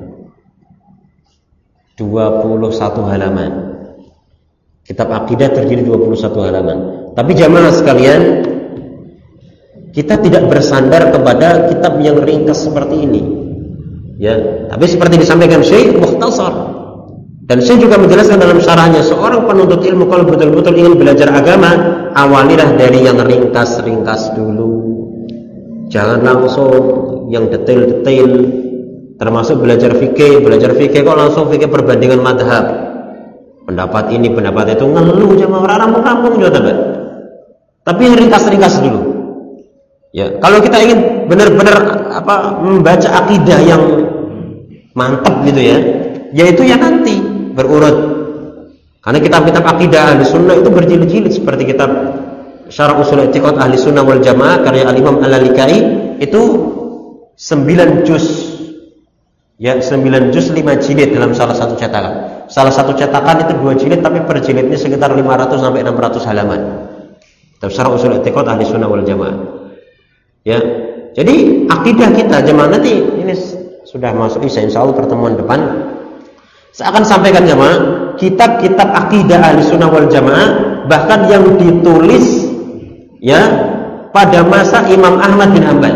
[SPEAKER 1] dua puluh satu halaman. Kitab akidah terdiri dua puluh satu halaman. Tapi jamaah sekalian, kita tidak bersandar kepada kitab yang ringkas seperti ini. Ya, tapi seperti disampaikan Syekh, mukhtasar. Dan saya juga menjelaskan dalam syarahnya, seorang penuntut ilmu kalau betul-betul ingin belajar agama, awalilah dari yang ringkas-ringkas dulu. Jangan langsung yang detail-detail. Termasuk belajar fikih, belajar fikih kok langsung fikih perbandingan madhab. Pendapat ini, pendapat itu, ngeluh jamaah orang rampung-rampung juga tak. Tapi yang ringkas-ringkas dulu. Ya, kalau kita ingin benar-benar apa membaca akidah yang mantap gitu ya, yaitu yang nanti berurut. Karena kitab-kitab akidah ahli sunnah itu berjilid-jilid, seperti kitab Syarah Ushul I'tiqad ahli sunnah wal jamaah karya al-Imam Al-Lalikai itu sembilan juz. Ya, sembilan juz lima jilid dalam salah satu cetakan. Salah satu cetakan itu dua jilid, tapi per jilidnya sekitar lima ratus sampai enam ratus halaman. Kitab Syarah Ushul I'tiqad ahli sunnah wal jamaah. Ya. Jadi akidah kita jemaah nanti ini sudah masuk isya, insyaallah pertemuan depan saya akan sampaikan jemaah kitab-kitab akidah ahli sunnah wal jamaah, bahkan yang ditulis ya pada masa Imam Ahmad bin Hanbal.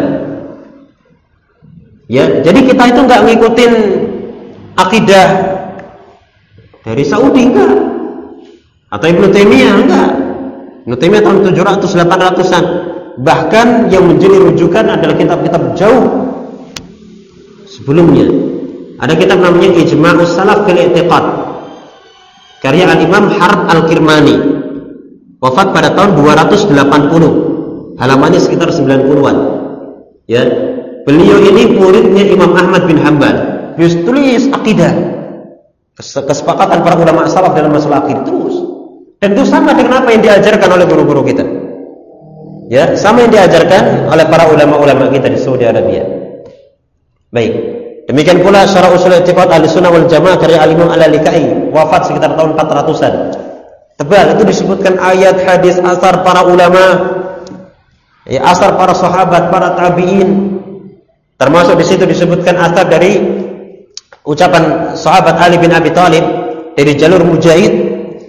[SPEAKER 1] Ya, jadi kita itu nggak ngikutin akidah dari Saudi enggak, atau Ibnu Taimiyah enggak. Ibnu Taimiyah tahun tujuh ratus delapan ratusan. Bahkan yang menjadi rujukan adalah kitab-kitab jauh sebelumnya. Ada kitab namanya Ijma'us Salaf fil I'tiqad karya al-Imam Harb Al-Kirmani, wafat pada tahun dua ratus delapan puluh, halamannya sekitar sembilan puluhan. Ya, beliau ini muridnya Imam Ahmad bin Hanbal. Beliau tulis akidah, kesepakatan para ulama salaf dalam masalah akidah terus. Dan itu sama dengan apa yang diajarkan oleh guru-guru kita. Ya, sama yang diajarkan oleh para ulama-ulama kita di Saudi Arabia. Baik. Demikian pula Syarah Ushul I'tiqad ahli sunnah wal jamaah karya al-Imam Al-Lalikai, wafat sekitar tahun empat ratusan. Tebal, itu disebutkan ayat, hadis, asar para ulama, ya, asar para sahabat, para tabi'in. Termasuk di situ disebutkan asar dari ucapan sahabat Ali bin Abi Thalib dari jalur Mujahid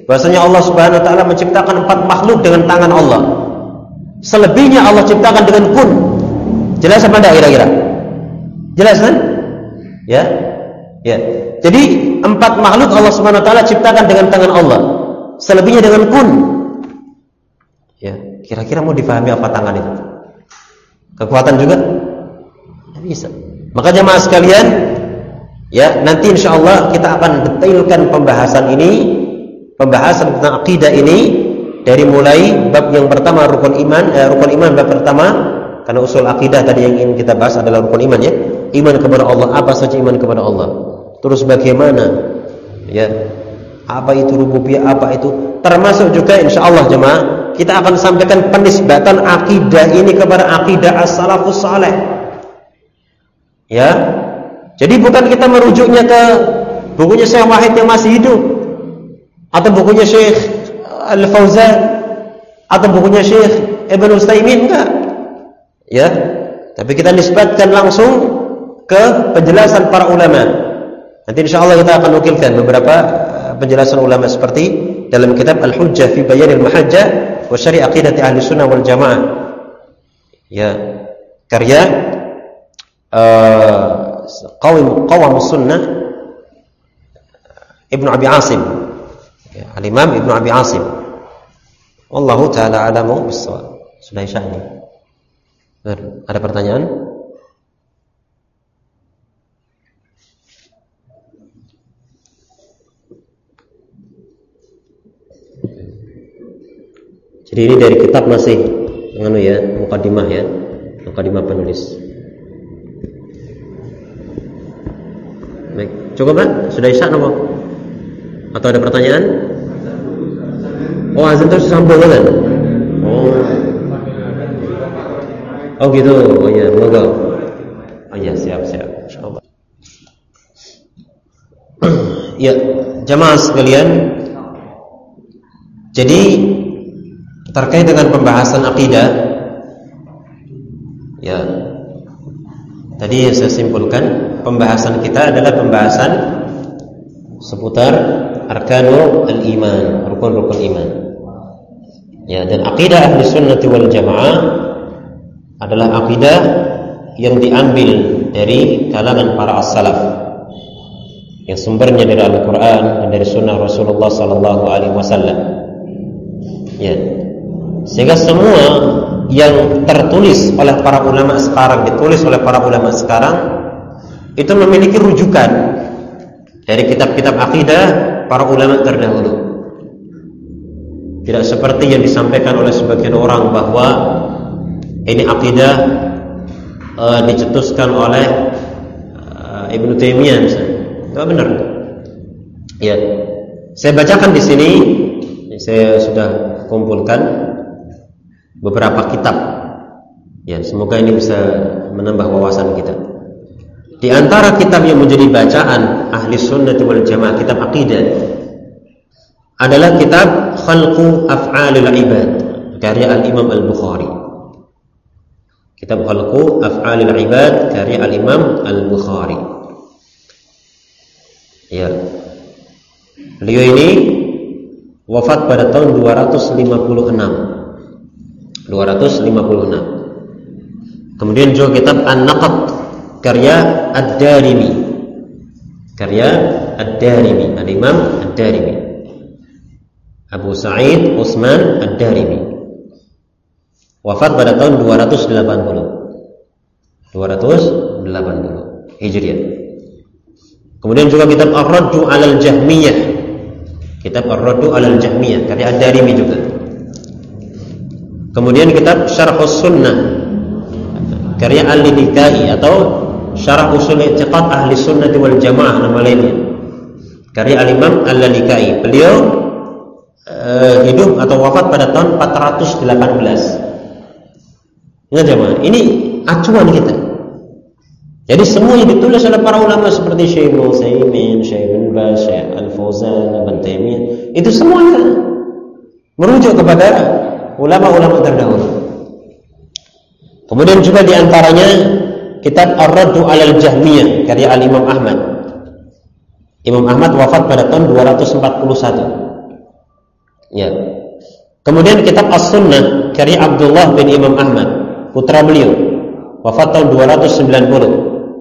[SPEAKER 1] bahwasanya Allah Subhanahu wa taala menciptakan empat makhluk dengan tangan Allah. Selebihnya Allah ciptakan dengan kun. Jelas apa enggak kira-kira? Jelas kan? Ya. Ya. Jadi empat makhluk Allah Subhanahu wa taala ciptakan dengan tangan Allah. Selebihnya dengan kun. Ya, kira-kira mau difahami apa tangan itu? Kekuatan juga? Tidak bisa. Maka jemaah sekalian, ya, nanti insyaallah kita akan detailkan pembahasan ini, pembahasan tentang akidah ini dari mulai bab yang pertama rukun iman, eh, rukun iman bab pertama, karena usul akidah tadi yang ingin kita bahas adalah rukun iman ya. Iman kepada Allah, apa saja iman kepada Allah. Terus bagaimana? Ya. Apa itu rububiyah, apa itu? Termasuk juga insyaallah jemaah kita akan sampaikan penisbatan akidah ini kepada akidah as-salafus saleh. Ya. Jadi bukan kita merujuknya ke bukunya Syekh Wahid yang masih hidup, atau bukunya Syekh Al-Fauzan, atau bukunya Syekh Ibnu Utsaimin, enggak. Ya. Tapi kita nisbatkan langsung ke penjelasan para ulama. Nanti insyaallah kita akan nukilkan beberapa penjelasan ulama seperti dalam kitab Al-Hujjah fi Bayanil Mahajjah wa Syari' Aqidati Ahli Sunnah wal Jamaah. Ya, karya uh, Qawam Qawamus Sunnah Ibnu Abi Asim. Ya, Al-Imam Ibnu Abi Asim. Wallahu taala a'lamu bis-shawab. Sudah isya ini. Ada pertanyaan? Jadi ini dari kitab masih nganu ya, mukadimah ya, mukadimah penulis. Baik, cukup kan? Sudah isya nopo? Atau ada pertanyaan? Oh, azan terus sambung kan? Oh. Oh gitu. Oh ya, monggo. Oh ya, siap siap. Insyaallah. Ya, jamaah sekalian. Jadi terkait dengan pembahasan akidah, ya, tadi yang saya simpulkan, pembahasan kita adalah pembahasan seputar arkanul al-iman, rukun-rukun iman. Ya, dan akidah ahli sunnati wal jamaah adalah akidah yang diambil dari kalangan para as-salaf, yang sumbernya dari Al-Quran dan dari sunnah Rasulullah sallallahu alaihi wasallam. Ya. Sehingga semua yang tertulis oleh para ulama sekarang, ditulis oleh para ulama sekarang, itu memiliki rujukan dari kitab-kitab akidah para ulama terdahulu. Tidak seperti yang disampaikan oleh sebagian orang bahwa ini akidah uh, dicetuskan oleh uh, Ibnu Taimiyah misalnya. Itu benar. Ya. Saya bacakan di sini, saya sudah kumpulkan beberapa kitab. Ya, semoga ini bisa menambah wawasan kita. Di antara kitab yang menjadi bacaan ahli sunnah wal jamaah, kitab akidah, adalah kitab Khalqu Af'alil Ibad, karya Al-Imam Al-Bukhari. Kitab Khalqu Af'alil Ibad, karya Al-Imam Al-Bukhari. Ya. Beliau ini wafat pada tahun dua ratus lima puluh enam. dua ratus lima puluh enam. Kemudian juga kitab An-Naqd, karya Ad-Darimi. Karya Ad-Darimi, Al-Imam Ad-Darimi. Abu Sa'id Utsman Ad-Darimi. Wafat pada tahun dua ratus delapan puluh. dua ratus delapan puluh Hijriah. Kemudian juga kitab Ar-Raddu 'alal Jahmiyah. Kitab Ar-Raddu 'alal Jahmiyah, karya Ad-Darimi juga. Kemudian kitab Syarhus Sunnah, karya Al-Lalikai, atau Syarah Usul I'tiqad Ahli Sunnah wal Jamaah nama lainnya, karya Al-Imam Al-Lalikai. Beliau uh, hidup atau wafat pada tahun empat ratus delapan belas. Ingat jemaah, ini acuan kita. Jadi semua yang ditulis oleh para ulama seperti Syekh Ibnu Utsaimin, Syekh Ibnu Baz, Syekh Al-Fauzan, Ibnu Taimiyah, itu semuanya merujuk kepada ulama-ulama terdahulu. Kemudian juga diantaranya kitab Ar-Raddu 'alal Jahmiyah, karya Al-Imam Ahmad. Imam Ahmad wafat pada tahun dua ratus empat puluh satu. Ya. Kemudian kitab As-Sunnah karya Abdullah bin Imam Ahmad, putra beliau, wafat tahun dua ratus sembilan puluh.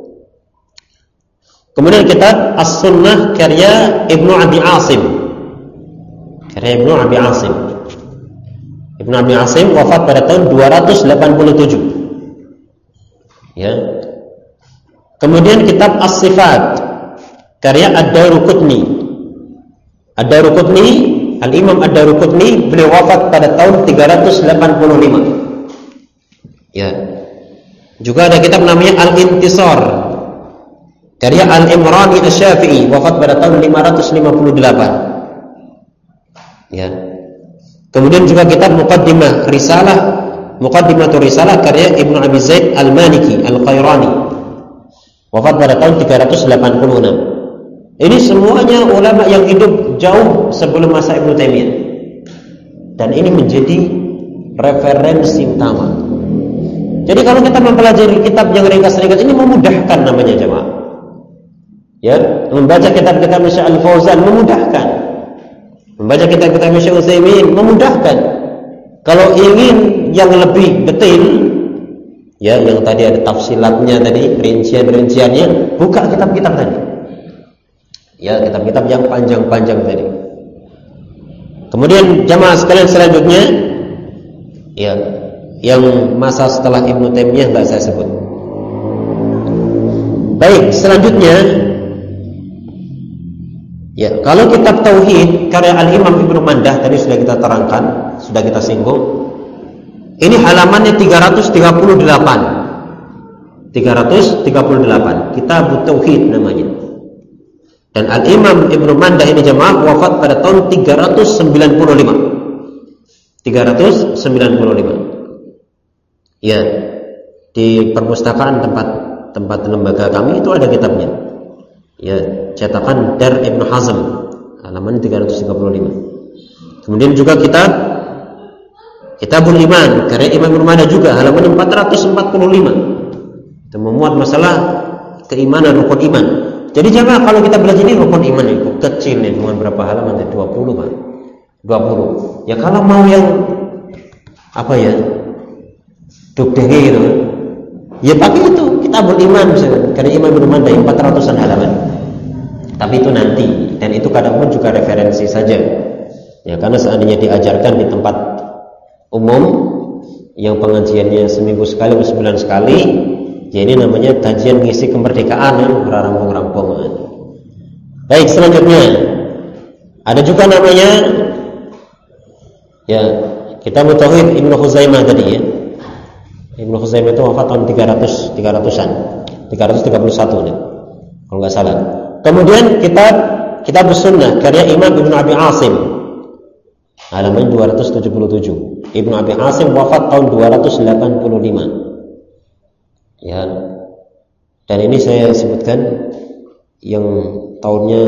[SPEAKER 1] Kemudian kitab As-Sunnah karya Ibnu Abi Asim, karya Ibnu Abi Asim. Ibnu Abi Asim wafat pada tahun dua ratus delapan puluh tujuh. Ya. Kemudian kitab As-Sifat karya Ad-Daruqutni. Ad-Daruqutni, Al-Imam Ad-Daruqutni, beliau wafat pada tahun tiga ratus delapan puluh lima. Ya. Juga ada kitab namanya Al-Intisar karya Al-Imrani Asy-Syafi'i, wafat pada tahun lima ratus lima puluh delapan. Ya. Kemudian juga kitab Muqaddimah Risalah, Muqaddimatur Risalah karya Ibnu Abi Zaid Al-Maliki Al-Qairani, wafat pada tahun tiga ratus delapan puluh enam. Ini semuanya ulama yang hidup jauh sebelum masa Ibnu Taimiyah. Dan ini menjadi referensi utama. Jadi kalau kita mempelajari kitab yang ringkas-ringkas ini memudahkan namanya jemaah. Ya, membaca kitab-kitab Syekh Al-Fauzan memudahkan. Membaca kitab-kitab Syekh Utsaimin memudahkan. Kalau ingin yang lebih detail, ya, yang tadi ada tafsilatnya tadi, rincian-rinciannya, buka kitab-kitab tadi. Ya, kitab-kitab yang panjang-panjang tadi. Kemudian jamaah sekalian selanjutnya, ya, yang masa setelah Ibnu Taimiyah enggak saya sebut. Baik, selanjutnya, ya, kalau kitab tauhid karya Al-Imam Ibnu Mandah tadi sudah kita terangkan, sudah kita singgung. Ini halamannya tiga ratus tiga puluh delapan. tiga ratus tiga puluh delapan. Kitab Tauhid namanya. Dan Al-Imam Ibnu Mandah ini jemaah wafat pada tahun tiga ratus sembilan puluh lima. tiga ratus sembilan puluh lima. Ya, di perpustakaan tempat tempat lembaga kami itu ada kitabnya. Ya, cetakan Dar Ibnu Hazm, halaman tiga ratus tiga puluh lima. Kemudian juga kitab Kitabul Iman karya Imam Ibnu Mandah juga, halaman empat ratus empat puluh lima. Itu memuat masalah keimanan, rukun iman. Jadi jangan kalau kita belajar ini rukun iman itu kecil nih, cuma berapa halaman? dua puluh kan? dua puluh. Ya kalau mau yang apa ya? Dukdenge gitu. Ya pakai itu Kitabul Iman misalnya, karya Imam Ibnu Mandah empat ratusan halaman. Tapi itu nanti, dan itu kadang pun juga referensi saja. Ya karena seandainya diajarkan di tempat umum yang pengajiannya seminggu sekali atau sebulan sekali, ya ini namanya kajian ngisi kemerdekaan ya, rampung-rampung. Baik, selanjutnya ada juga namanya ya Kitab Tauhid Ibnu Khuzaimah tadi ya. Ibnu Khuzaimah itu wafat tahun tiga ratus tiga ratusan, tiga ratus tiga puluh satu nih, kalau nggak salah. Kemudian kitab Kitab Sunnah karya Imam Ibnu Abi Asim, halaman dua ratus tujuh puluh tujuh. Ibnu Abi Asim wafat tahun dua ratus delapan puluh lima. Ya. Dan ini saya sebutkan yang tahunnya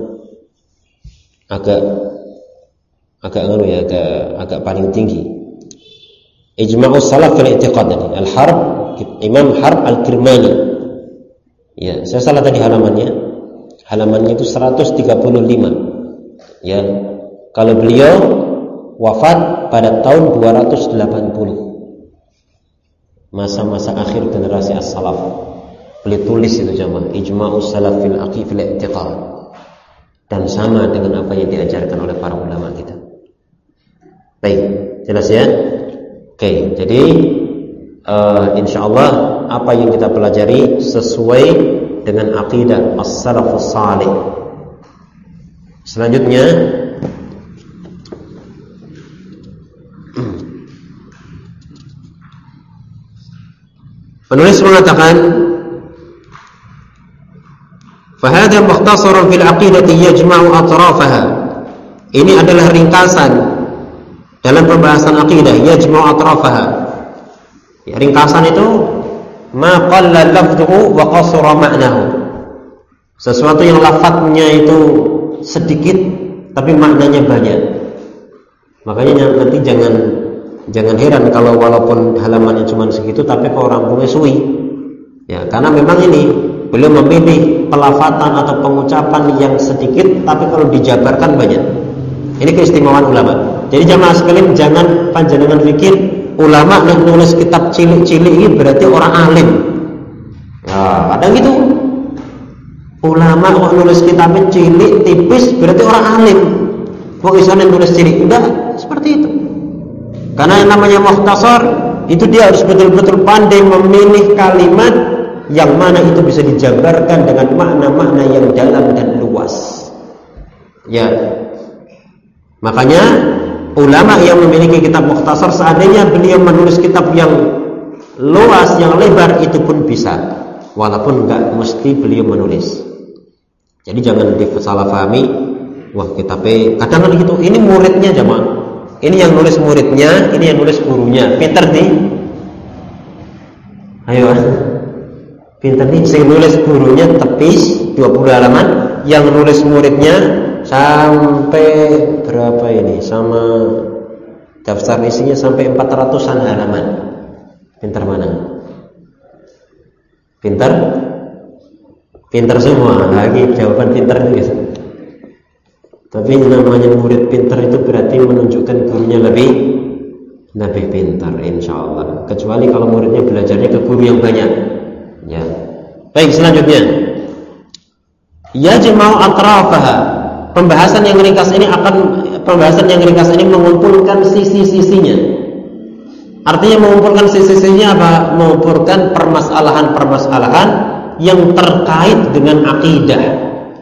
[SPEAKER 1] agak agak anu ya, agak agak paling tinggi. Ijma'us salaf fil i'tiqad tadi. Al-Harb, Imam Harb Al-Kirmani. Ya, saya salah tadi halamannya. Halamannya itu seratus tiga puluh lima. Ya. Kalau beliau wafat pada tahun dua ratus delapan puluh. Masa-masa akhir generasi as-salaf. Beliau tulis itu jemaah, Ijma'us salaf fil aqid fil i'tiqad. Dan sama dengan apa yang diajarkan oleh para ulama kita. Baik, jelas ya? Oke, jadi uh, insyaallah apa yang kita pelajari sesuai dengan akidah as-salafus salih. Selanjutnya penulis mengatakan fahadha mukhtasarun fil aqidati yajma'u atrafaha. Ini adalah ringkasan dalam pembahasan akidah, yajma'u atrafaha. Ya, ringkasan itu ma qalla lafdhuhu wa qasara ma'nahu. Sesuatu yang lafadznya itu sedikit tapi maknanya banyak. Makanya nanti jangan jangan heran kalau walaupun halamannya cuma segitu tapi kok rampungnya suwi. Ya, karena memang ini beliau memilih pelafatan atau pengucapan yang sedikit tapi kalau dijabarkan banyak. Ini keistimewaan ulama. Jadi jamaah sekalian jangan panjenengan pikir ulama yang nulis kitab cilik-cilik ini berarti orang alim. Ya, kadang gitu. Ulama kok nulis kitab cilik tipis berarti orang alim. Kok bisa nulis cilik? Enggak seperti itu. Karena yang namanya mukhtasar itu dia harus betul-betul pandai memilih kalimat yang mana itu bisa dijabarkan dengan makna-makna yang dalam dan luas. Ya. Makanya ulama yang memiliki kitab mukhtasar seandainya beliau menulis kitab yang luas, yang lebar itu pun bisa. Walaupun enggak mesti beliau menulis. Jadi jangan disalahpahami, wah kitabnya kadang kan gitu. Ini muridnya jamaah. Ini yang nulis muridnya, ini yang nulis gurunya. Pinter nih. Ayo. Pinter nih, saya nulis gurunya tepis dua puluh halaman, yang nulis muridnya sampai berapa ini? Sama daftar isinya sampai empat ratusan halaman. Pinter mana? Pinter? Pinter semua. Lagi jawaban pinter gitu. Tapi namanya murid pintar itu berarti menunjukkan gurunya lebih lebih pintar, insya Allah. Kecuali kalau muridnya belajarnya ke guru yang banyak. Ya. Baik, selanjutnya. Yajma'u atrafaha. Pembahasan yang ringkas ini akan pembahasan yang ringkas ini mengumpulkan sisi-sisinya. Artinya mengumpulkan sisi-sisinya apa? Mengumpulkan permasalahan-permasalahan yang terkait dengan akidah.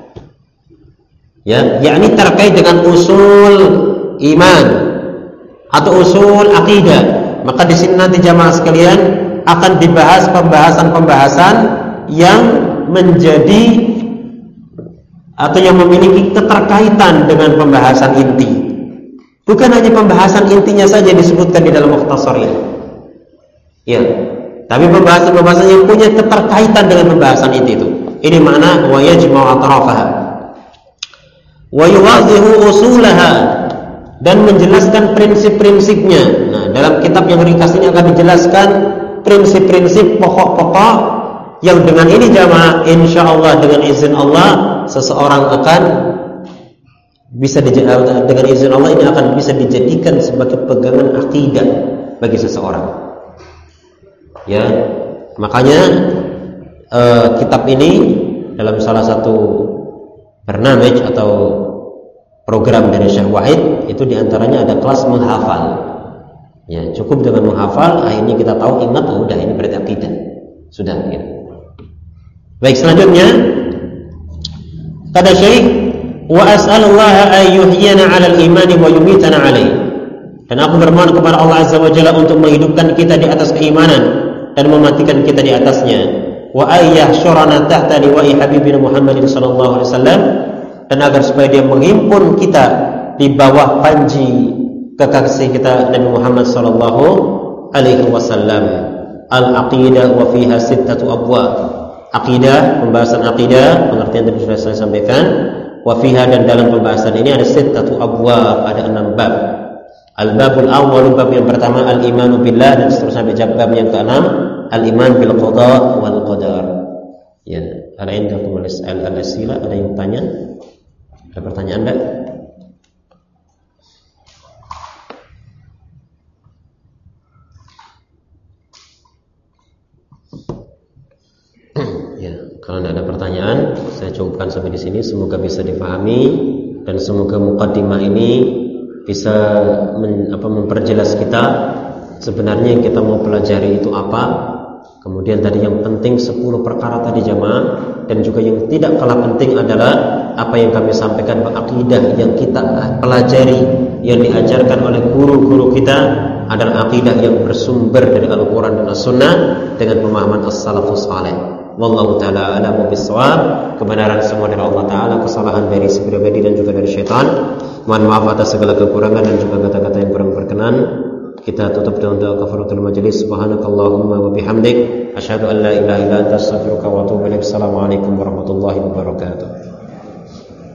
[SPEAKER 1] Ya, yakni terkait dengan usul iman atau usul akidah. Maka di sini nanti jamaah sekalian akan dibahas pembahasan-pembahasan yang menjadi atau yang memiliki keterkaitan dengan pembahasan inti. Bukan hanya pembahasan intinya saja disebutkan di dalam mukhtasar ini. Ya, tapi pembahasan-pembahasan yang punya keterkaitan dengan pembahasan inti itu. Ini makna wa yajma'u atrafaha. Wa yuwadhihu usulaha, dan menjelaskan prinsip-prinsipnya. Nah, dalam kitab yang ringkas ini akan dijelaskan prinsip-prinsip pokok-pokok yang dengan ini jamaah insyaallah dengan izin Allah seseorang akan bisa dengan izin Allah ini akan bisa dijadikan sebagai pegangan akidah bagi seseorang. Ya, makanya eh, kitab ini dalam salah satu barnamij atau program dari Syekh Wahid itu diantaranya ada kelas menghafal. Ya, cukup dengan menghafal, akhirnya kita tahu ingat, oh, udah ini berarti akidah. Sudah. Ya. Baik, selanjutnya kata Syekh, wa as'alullaha an yuhyina 'alal iman wa yumitana 'alaihi. Dan aku bermohon kepada Allah Azza wa Jalla untuk menghidupkan kita di atas keimanan dan mematikan kita di atasnya. Wa ayyahsyurana tahta liwa'i habibina Muhammadin sallallahu alaihi wasallam, dan agar supaya dia menghimpun kita di bawah panji kekasih kita Nabi Muhammad sallallahu alaihi wasallam. Al-aqidah wa fiha sittatu abwab. Aqidah, pembahasan aqidah, pengertian tadi sudah saya sampaikan. Wa fiha, dan dalam pembahasan ini ada sittatu abwab, ada enam bab. Al-babul awwal, bab yang pertama al-imanu billah, dan seterusnya sampai bab yang keenam al-iman bil qada wal qadar. Ya, ada yang tulis al-asila, ada yang tanya? Ada pertanyaan enggak? Ya, kalau tidak ada pertanyaan, saya cukupkan sampai di sini. Semoga bisa dipahami dan semoga muqaddimah ini bisa men, apa, memperjelas kita sebenarnya yang kita mau pelajari itu apa. Kemudian tadi yang penting sepuluh perkara tadi jamaah, dan juga yang tidak kalah penting adalah apa yang kami sampaikan, akidah yang kita pelajari, yang diajarkan oleh guru-guru kita adalah akidah yang bersumber dari Al-Quran dan As-Sunnah dengan pemahaman As-Salafus Saleh. Wallahu ta'ala a'lamu bis-shawab. Kebenaran semua dari Allah Ta'ala, kesalahan dari si pribadi dan juga dari syaitan. Mohon maaf atas segala kekurangan dan juga kata-kata yang kurang berkenan. Kita tutup dengan doa kafaratul majelis. Subhanakallahumma wa bihamdik, asyhadu an la ilaha illa anta, astaghfiruka wa atubu ilaik. Assalamualaikum warahmatullahi wabarakatuh.